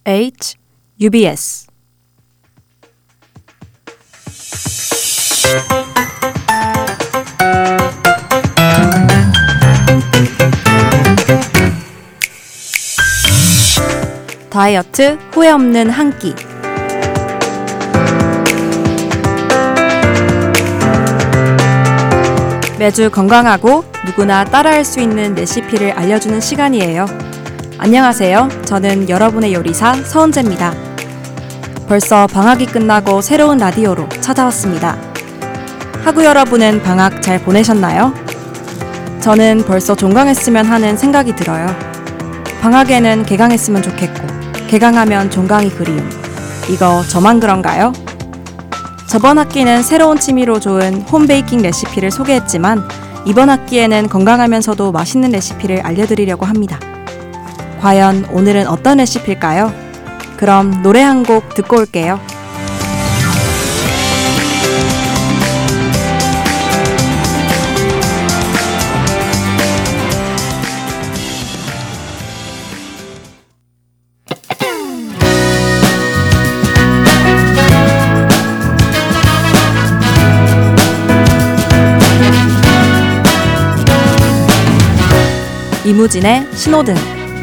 H, UBS. 다이어트 후회 없는 한 끼. 매주 건강하고 누구나 따라할 수 있는 레시피를 알려주는 시간이에요. 안녕하세요. 저는 여러분의 요리사 서은재입니다. 벌써 방학이 끝나고 새로운 라디오로 찾아왔습니다. 학우 여러분은 방학 잘 보내셨나요? 저는 벌써 종강했으면 하는 생각이 들어요. 방학에는 개강했으면 좋겠고 개강하면 종강이 그리움. 이거 저만 그런가요? 저번 학기는 새로운 취미로 좋은 홈베이킹 레시피를 소개했지만 이번 학기에는 건강하면서도 맛있는 레시피를 알려드리려고 합니다. 과연 오늘은 어떤 레시피일까요? 그럼 노래 한 곡 듣고 올게요. 이무진의 신호등.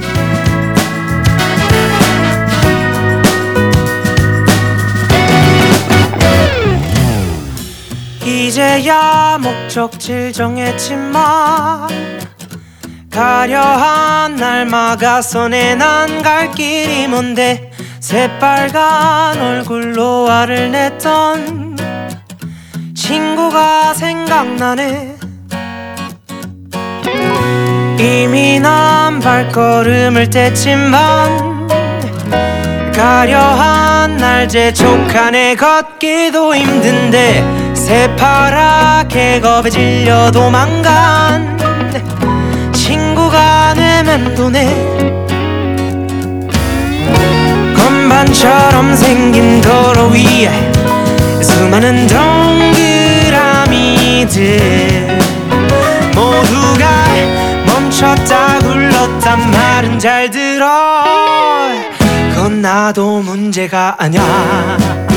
이제야 목적지를 정했지만 가려한 날 막아서 내 난 갈 길이 뭔데 새빨간 얼굴로 화를 냈던 친구가 생각나네. 이미 난 발걸음을 뗐지만 가려한 날 재촉하네. 걷기도 힘든데 새파랗게 겁에 질려 도망간 친구가 내면도네. 건반처럼 생긴 도로 위에 수많은 동그라미들 모두가 멈췄다 굴렀단 말은 잘 들어. 그건 나도 문제가 아냐.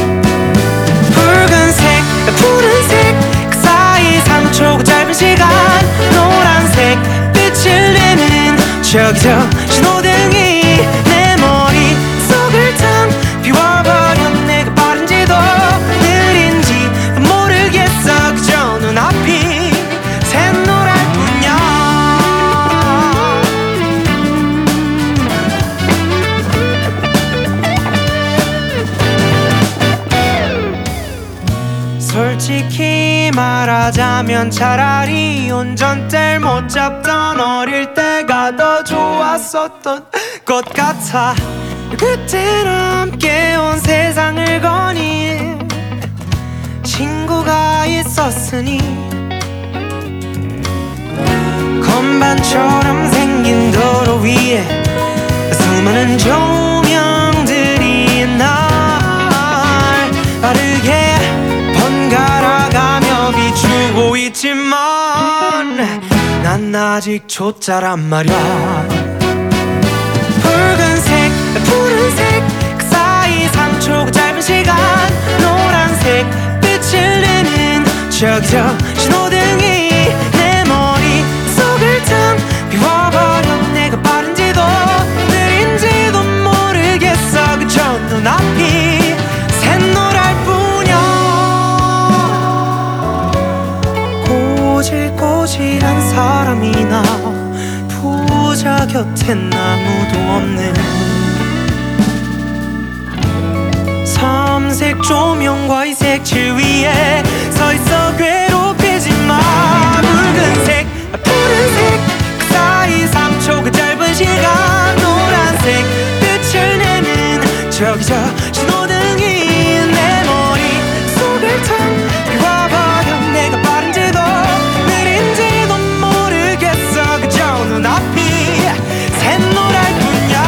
붉은색 푸른색 그 사이 3초 짧은 시간 노란색 빛을 내는 저기 저 신호등이 내 머릿속을 탕 비워버려. 내가 빠른지도 느린지도 모르겠어. 그저 눈앞이 샛노랄 뿐이야. 솔직히 말하자면 차라리 운전대를 못 잡던 어릴 때가 더 좋았었던 것 같아. 그때는 함께 온 세상을 거닌 친구가 있었으니. 건반처럼 생긴 도로 위에 수많은 조명들이 날 빠르게 번갈아가며 비추고 있지만 난 아직 초짜란 말이야. 붉은색 푸른색 그 사이 3초 짧은 시간 노란색 빛을 내는 저기 저 신호등이 내 머릿속을 탕 비워버려. 내가 빠른지도 느린지도 모르겠어. 그저 눈앞이 샛노랄 뿐이야. 꼬질꼬질한 사람이나 부자 곁엔 아무도 없는 삼색 조명과 이 색칠 위에 서있어 괴롭히지 마. 붉은색 푸른색 그 사이 3초 그 짧은 시간 노란색 빛을 내는 저기 저 신호등이 내 머릿속을 탕 비워버려. 내가 빠른지도 느린지도 모르겠어. 그저 눈앞이 샛노랄 뿐이야.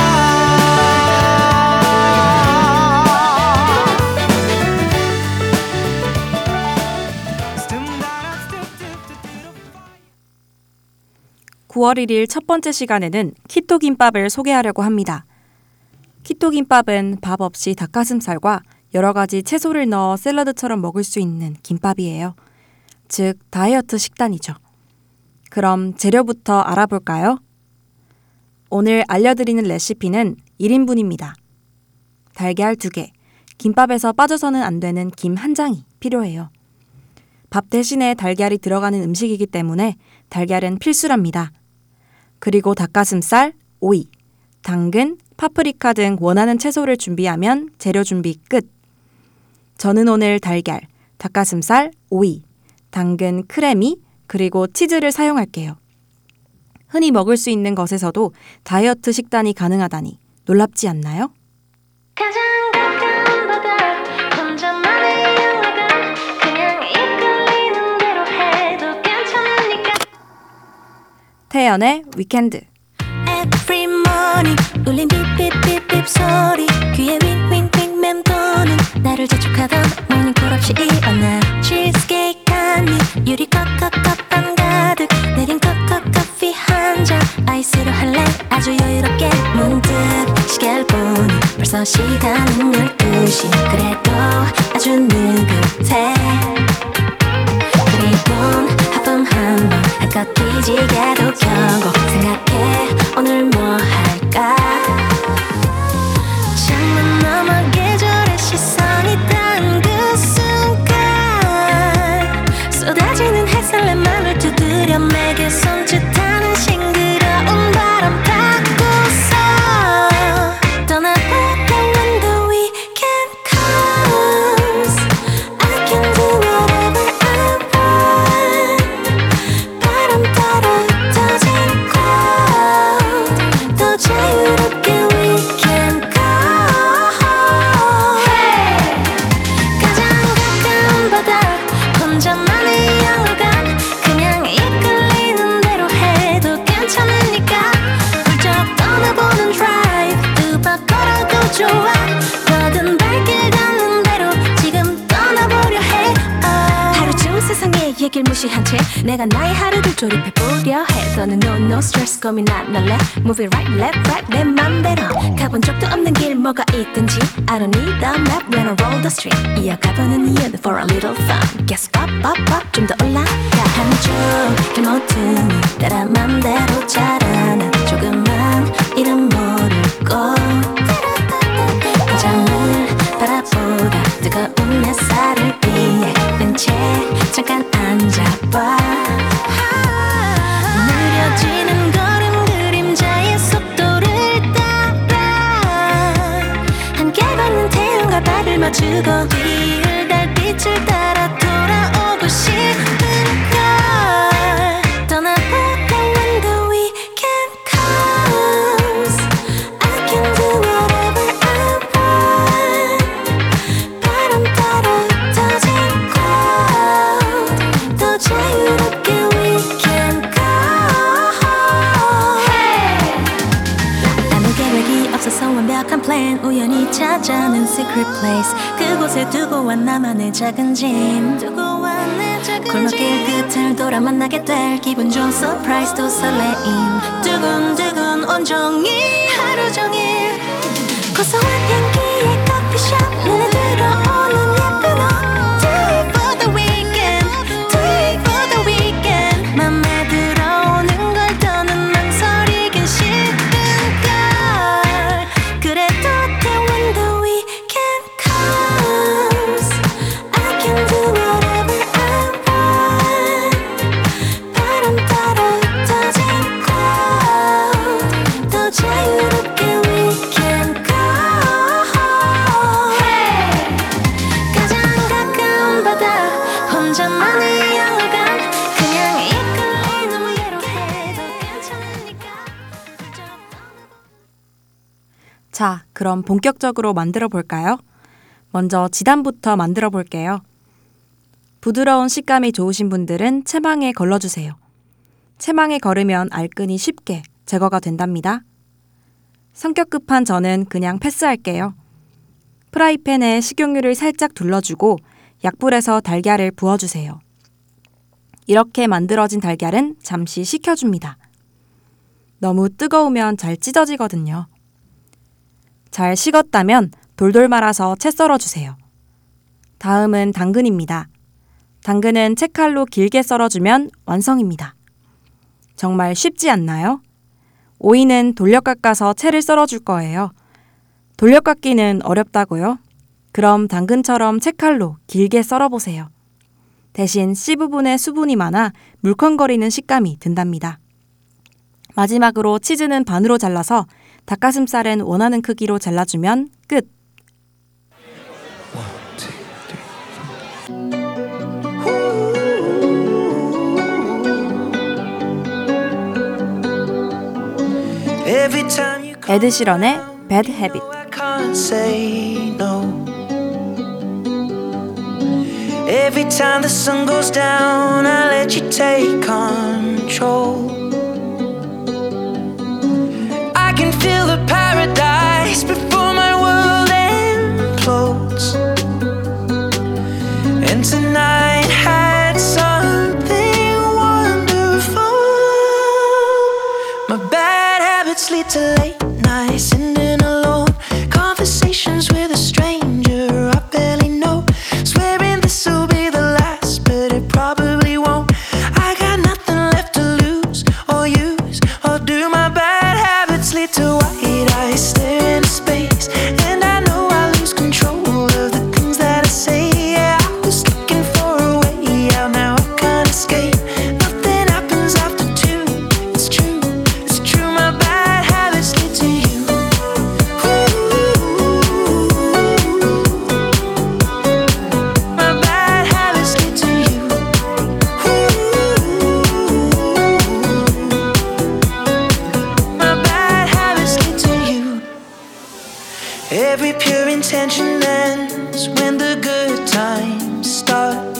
(9월 1일) 첫 번째 시간에는 키토 김밥을 소개하려고 합니다. 키토김밥은 밥 없이 닭가슴살과 여러 가지 채소를 넣어 샐러드처럼 먹을 수 있는 김밥이에요. 즉, 다이어트 식단이죠. 그럼 재료부터 알아볼까요? 오늘 알려드리는 레시피는 1인분입니다. 달걀 2개, 김밥에서 빠져서는 안 되는 김 1장이 필요해요. 밥 대신에 달걀이 들어가는 음식이기 때문에 달걀은 필수랍니다. 그리고 닭가슴살, 오이, 당근, 파프리카 등 원하는 채소를 준비하면 재료 준비 끝. 저는 오늘 달걀, 닭가슴살, 오이, 당근, 크래미, 그리고 치즈를 사용할게요. 흔히 먹을 수 있는 것에서도 다이어트 식단이 가능하다니 놀랍지 않나요? 가장 가까운 바다 혼자만의 영화관 그냥 이끌리는 대로 해도 괜찮으니까 태연의 위켄드. Every morning 울린 삐삐삐삐 소리 귀에 윙윙윙 맴도는 나를 재촉하던 모닝콜 없이 일어나 치즈케이크 한입 유리 컵 한가득 내린 커피 한 잔 아이스로 할래 아주 여유롭게 문득 시계를 보니 벌써 시간은 12시 그래도 아주 느긋해 그리곤 하품 한번 한껏 뒤지게도 켜고 생각해 오늘 뭐 할까 창문 너머 계절의 시선이 닿은 그 순간 쏟아지는 햇살 내 맘을 두드려 내게 손짓하는 싱그러운 바람 타고서 떠나볼까 when the weekend comes I can do whatever I want 바람 따라 터진 cloud 더 자유롭게 we can go 가장 가까운 바다 혼자만의 영화관 그냥 이끌리는 대로 해도 괜찮으니까 훌쩍 떠나보는 드라이브 음악 걸어도 좋아 뭐든 발길 닿는 대로 지금 떠나보려 해 하루 중 세상의 얘길 무시한 채 내가 나의 하루를 조립해보려 해 너는 no stress 고민 안 할래 Move it right left right 내 맘대로 가본 적도 없는 길 뭐가 있든지 I don't need a map when I roll the street 이어가보는 이유는 for a little fun Guess up 좀 더 올라가 한쪽 길 모퉁이 따라 맘대로 자라나 조금만 이름 모르고 화장을 바라보다 뜨거운 햇살을 위해 뺀채 잠깐 앉아봐 느려지는 걸음 그림자의 속도를 따라 함께 걷는 태양과 발을 맞추고 뒤을 달빛을 따라 돌아오고 싶은 걸 떠나볼까 when the weekend comes I can do whatever I want 바람 따라 터진 cloud 더 자유롭게 we can go 아무 계획이 없어서 완벽한 plan 우연히 찾아낸 secret place 그곳에 두고 와 나만의 작은 짐 골목길 끝을 돌아 만나게 될 기분 좋은 서프라이즈도 설레임 두근두근 온종일 하루 종일 고소한 향기의 커피숍 눈에 들어오는 예쁜 옷 Do it for the weekend Do it for the weekend 맘에 들어오는 걸 더는 망설이긴 싫은 걸 그래도 돼 when the weekend comes I can do whatever I want 바람 따라 터진 cloud 더 자유롭게 we can go 가장 가까운 바다 혼자만의 영화관 그냥 이끌리는 예로 해도 괜찮으니까 자, 그럼 본격적으로 만들어 볼까요? 먼저 지단부터 만들어 볼게요. 부드러운 식감이 좋으신 분들은 채망에 걸러주세요. 채망에 걸으면 알끈이 쉽게 제거가 된답니다. 성격 급한 저는 그냥 패스할게요. 프라이팬에 식용유를 살짝 둘러주고 약불에서 달걀을 부어주세요. 이렇게 만들어진 달걀은 잠시 식혀줍니다. 너무 뜨거우면 잘 찢어지거든요. 잘 식었다면 돌돌 말아서 채 썰어주세요. 다음은 당근입니다. 당근은 채칼로 길게 썰어주면 완성입니다. 정말 쉽지 않나요? 오이는 돌려 깎아서 채를 썰어줄 거예요. 돌려 깎기는 어렵다고요? 그럼 당근처럼 채칼로 길게 썰어보세요. 대신 씨 부분에 수분이 많아 물컹거리는 식감이 든답니다. 마지막으로 치즈는 반으로 잘라서 닭가슴살은 원하는 크기로 잘라주면 끝! 에드 시런의 Bad Habit. Every time the sun goes down, I let you take control. I can feel the paradise before my world implodes. And tonight had something wonderful. My bad habits lead to late nights, sitting alone, conversations with a stranger I barely know, swearing this'll be the last, but it probably won't. I got nothing left to lose or use or do. My bad habits lead to white eyes staring into space, and I know I lose control of the things that I say. Yeah, I was looking for a way out, now I can't escape. Nothing happens after 2. It's true, it's true. My bad habits lead to you. My bad habits lead to you. My bad habits lead to you. Every pure intention ends when the good times start.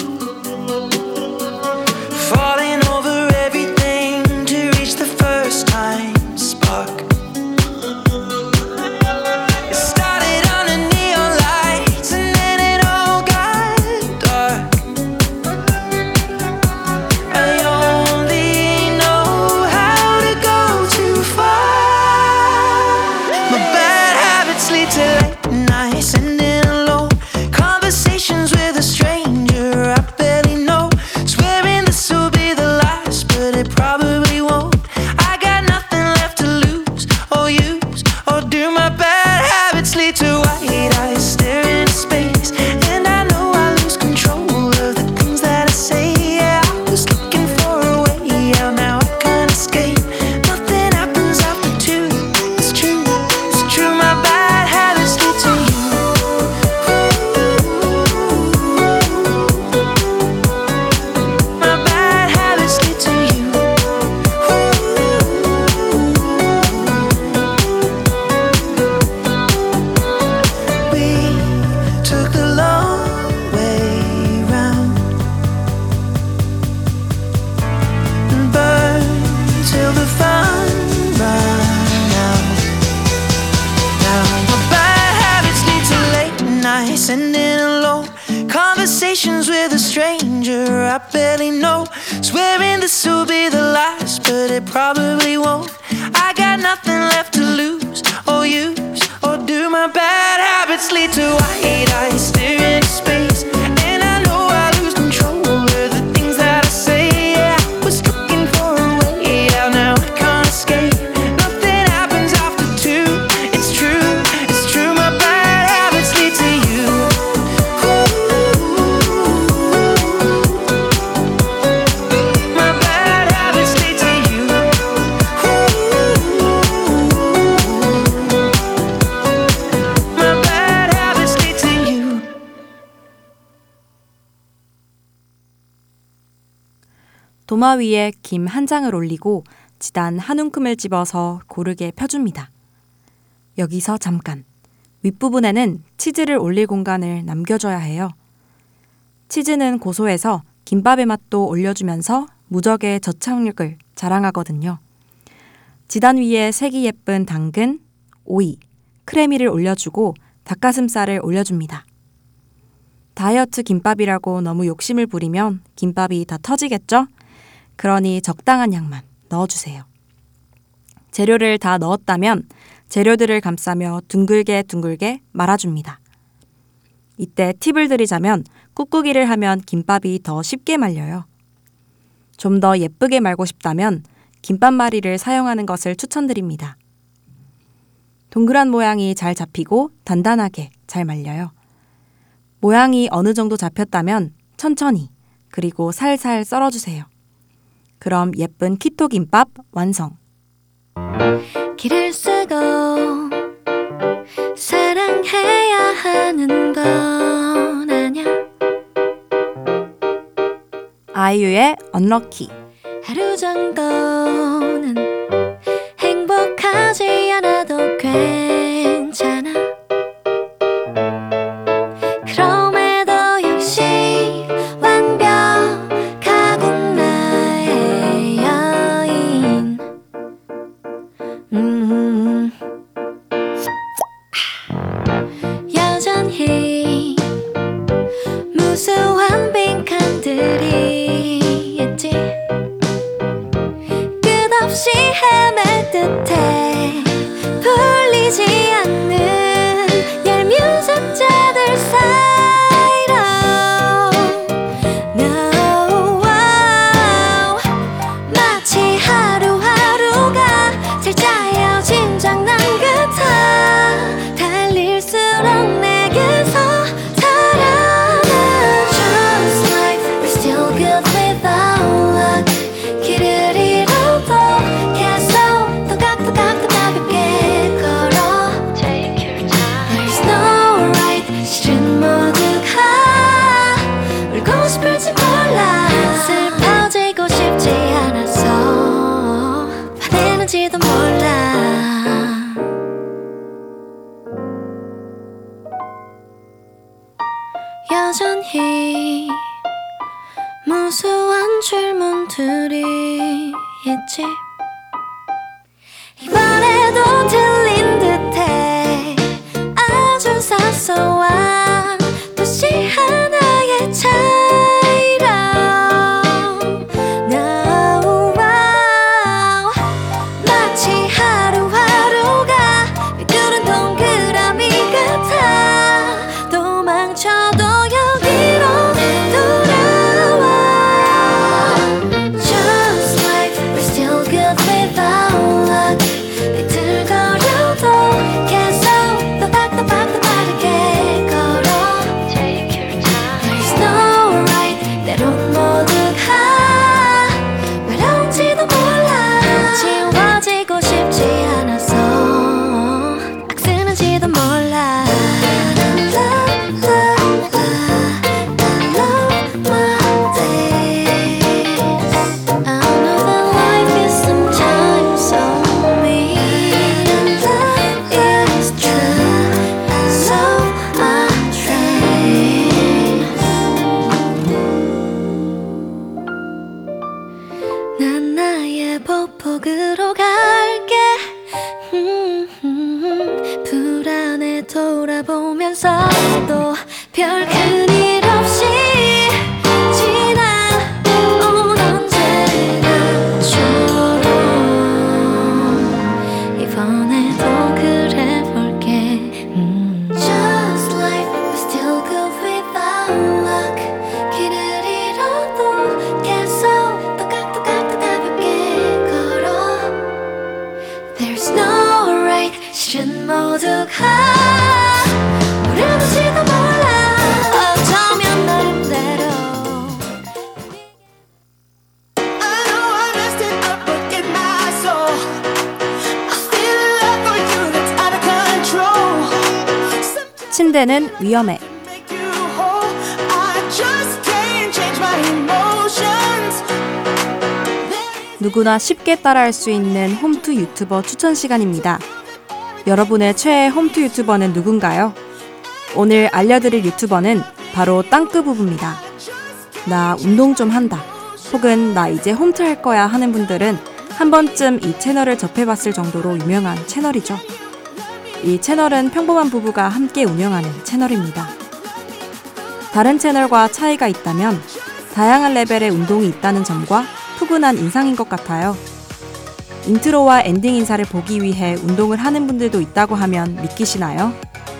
Falling over everything to reach the first time spark. It started under neon lights and then it all got dark. I only know how to go too far. My bad habits lead to late nights, sitting alone, conversations with a stranger I barely know, swearing this'll be the last, but it probably won't. I got nothing left to lose or use or do. My bad habits lead to white eyes staring into space, and I know I lose control of the things that I say. Yeah, I was looking for a way out, now I can't escape. Nothing happens after 2. It's true, it's true. My bad habits lead to you. My bad habits lead to you. We took the long way round and burned till the fun ran out. Now my bad habits lead to late nights, sitting alone, conversations with a stranger I barely know, swearing this'll be the last, but it probably won't. I got nothing left to lose or use or do. My bad habits lead to white eyes staring into space, and I know I lose control of the things that I say. Yeah, I was looking for a way out, now I can't escape. Nothing happens after 2. It's true, it's true. My bad habits lead to you. My bad habits lead to you. My bad habits lead to you. 도마 위에 김 한 장을 올리고 지단 한 움큼을 집어서 고르게 펴줍니다. 여기서 잠깐. 윗부분에는 치즈를 올릴 공간을 남겨줘야 해요. 치즈는 고소해서 김밥의 맛도 올려주면서 무적의 저착력을 자랑하거든요. 지단 위에 색이 예쁜 당근, 오이, 크래미를 올려주고 닭가슴살을 올려줍니다. 다이어트 김밥이라고 너무 욕심을 부리면 김밥이 다 터지겠죠? 그러니 적당한 양만 넣어주세요. 재료를 다 넣었다면 재료들을 감싸며 둥글게 둥글게 말아줍니다. 이때 팁을 드리자면 꾹꾹이를 하면 김밥이 더 쉽게 말려요. 좀 더 예쁘게 말고 싶다면 김밥말이를 사용하는 것을 추천드립니다. 동그란 모양이 잘 잡히고 단단하게 잘 말려요. 모양이 어느 정도 잡혔다면 천천히 그리고 살살 썰어주세요. 그럼 예쁜 키토 김밥 완성! 길을 쓰고 사랑해야 하는 건 아냐. 아이유의 언럭키. 하루 정도는 행복하지 않아도 괜찮아. 그럼에도 역시 완벽하군 나의 여인. 여전히 무수한 빈칸들이 있지. 끝없이 헤맬 듯해 풀리지 않는 얄미운 숫자들 사이로. No, wow. 마치 하루하루가 살짝여 짐작난 듯한 달릴수록 내게서 살아나. Just like we're still good without luck. 길을 잃어도 계속 또각또각 가볍게 걸어. Take your time. There's no right. 실은 모두가 울고 싶을지 몰라. 슬퍼지고 싶지 않아서 화내는지도 몰라. 여전히 무수한 질문들이 있지. 이번에도 들린 듯해 아주 사소한 도시 하나의 차이로. No, wow. 마치 하루하루가 미끄른 동그라미 같아. 도망쳐도 여기로 돌아와. Just like we're still good without luck. 비틀거려도 계속 또박또박 빠르게 걸어. Take your time. There's no right. 때론 모두가 외로운지도 몰라. 지워지고 싶지 않아서 악쓰는지도 몰라. 난 나의 보폭으로 갈게. 불안해 돌아보면서 또 별 큰일 없이 지나온 언제나처럼 이번에도 그래볼게. Just like we're still good without luck. 길을 잃어도 계속 또각또각 가볍게 걸어. There's no right. 실은 모두가 모르는지도 몰라. 어쩌면 나름대로. I know I messed it up, but in my soul, I still love for you that's out of control. Sometimes 침대는 위험해. make you whole. I just can't change my emotions. 누구나 쉽게 따라할 수 있는 홈투 유튜버 추천 시간입니다. 여러분의 최애 홈투 유튜버는 누군가요? 오늘 알려드릴 유튜버는 바로 땅끄 부부입니다. 나 운동 좀 한다, 혹은 나 이제 홈트 할 거야 하는 분들은 한 번쯤 이 채널을 접해봤을 정도로 유명한 채널이죠. 이 채널은 평범한 부부가 함께 운영하는 채널입니다. 다른 채널과 차이가 있다면 다양한 레벨의 운동이 있다는 점과 푸근한 인상인 것 같아요. 인트로와 엔딩 인사를 보기 위해 운동을 하는 분들도 있다고 하면 믿기시나요?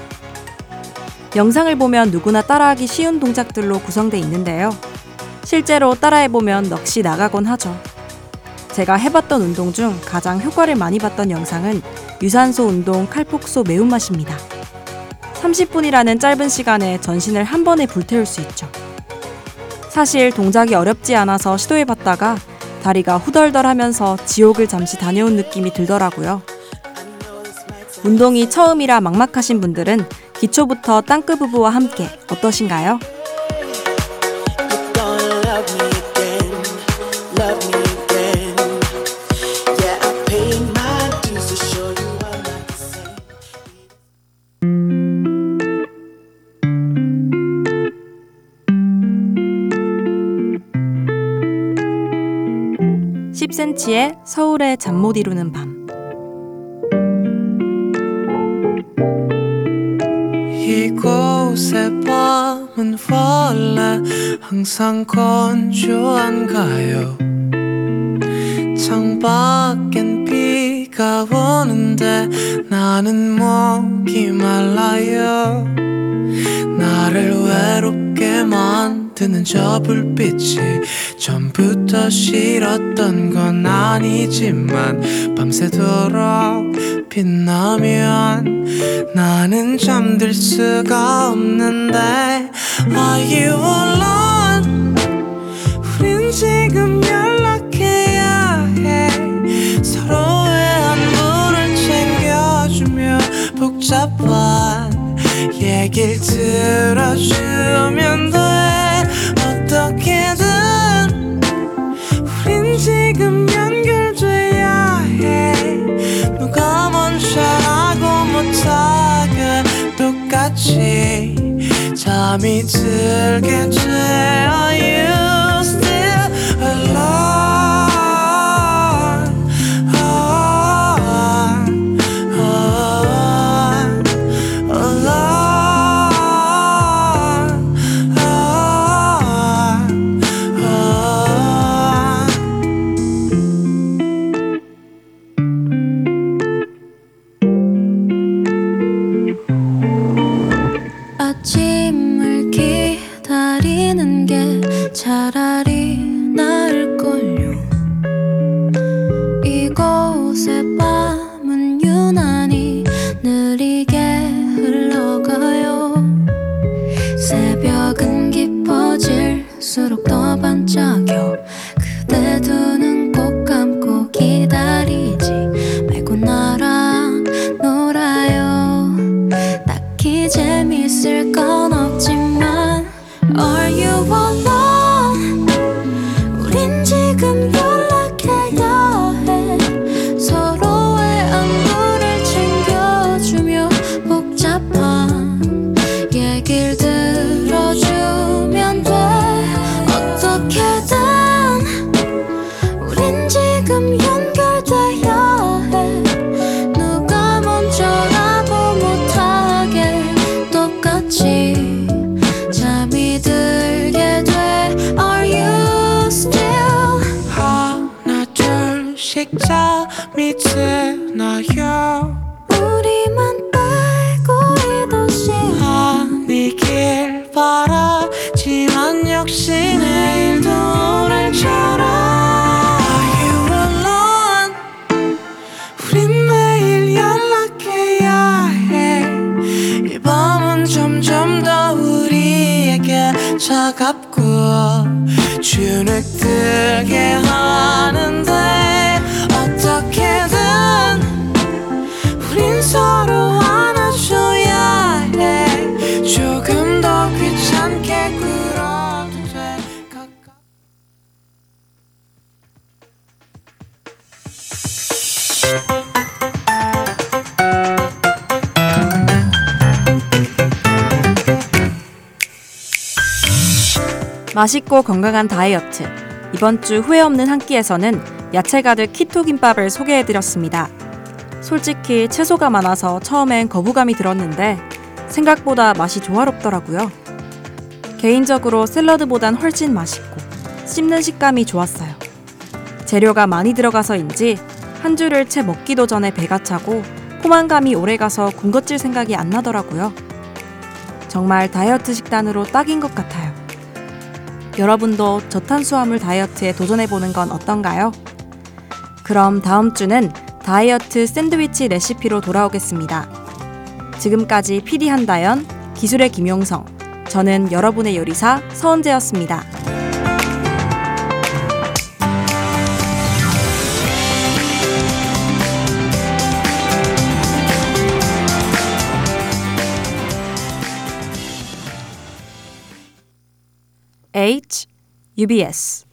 영상을 보면 누구나 따라하기 쉬운 동작들로 구성돼 있는데요. 실제로 따라해보면 넋이 나가곤 하죠. 제가 해봤던 운동 중 가장 효과를 많이 봤던 영상은 유산소 운동 칼폭소 매운맛입니다. 30분이라는 짧은 시간에 전신을 한 번에 불태울 수 있죠. 사실 동작이 어렵지 않아서 시도해봤다가 다리가 후덜덜하면서 지옥을 잠시 다녀온 느낌이 들더라고요. 운동이 처음이라 막막하신 분들은 기초부터 땅끄부부와 함께 어떠신가요? You're gonna love me again, love me again. Yeah, I paid my dues to show you I'm not the same. 10cm의 서울의 잠 못 이루는 밤. 이곳의 밤은 원래 항상 건조한가요? 창밖엔 비가 오는데 나는 목이 말라요. 나를 외롭게 만드는 저 불빛이 전부터 싫었던 건 아니지만 밤새도록 빛나면 나는 잠들 수가 없는데 Are you alone? 우린 지금 연락해야 해. 서로의 안부를 챙겨주며 복잡한 얘길 들어주면 돼. 어떻게든 우린 지금 연결돼야 해. 누가 먼저라고 못하게 똑같이 잠이 들게 돼. Are you still alone? 아침을 기다리는 게 차라리 나을걸요. 이곳의 밤은 유난히 느리게 흘러가요. 새벽은 깊어질수록 더 반짝여. 그대 두 눈 꼭 감고 기다리지 말고 나랑 놀아요. 딱히 재밌을 건 없지만 Are you alone? 우린 지금 연락해야 해. 서로의 안부를 챙겨주며 복잡한 얘길 들어주면 돼. 어떻게든 우린 지금 연결돼야 해. 누가 먼저라고 못하게 똑같이 잠이 들게 돼. Are you still? 하나 둘씩 잠이 드나요? 우리만 빼고 이 도시 아니길 바라지만 역시 내일도 오늘처럼 Are you alone? 우린 매일 연락해야 해. 이 밤은 점점 더 우리에게 차갑고 주눅들게 하는데 어떻게든 우린 서로 안아줘야 해. 조금 더 귀찮게 굴어도 돼. 맛있고 건강한 다이어트. 이번 주 후회 없는 한 끼에서는 야채 가득 키토 김밥을 소개해드렸습니다. 솔직히 채소가 많아서 처음엔 거부감이 들었는데 생각보다 맛이 조화롭더라고요. 개인적으로 샐러드보단 훨씬 맛있고 씹는 식감이 좋았어요. 재료가 많이 들어가서인지 한 줄을 채 먹기도 전에 배가 차고 포만감이 오래가서 군것질 생각이 안 나더라고요. 정말 다이어트 식단으로 딱인 것 같아요. 여러분도 저탄수화물 다이어트에 도전해보는 건 어떤가요? 그럼 다음 주는 다이어트 샌드위치 레시피로 돌아오겠습니다. 지금까지 PD 한다연, 기술의 김용성, 저는 여러분의 요리사 서은재였습니다. UBS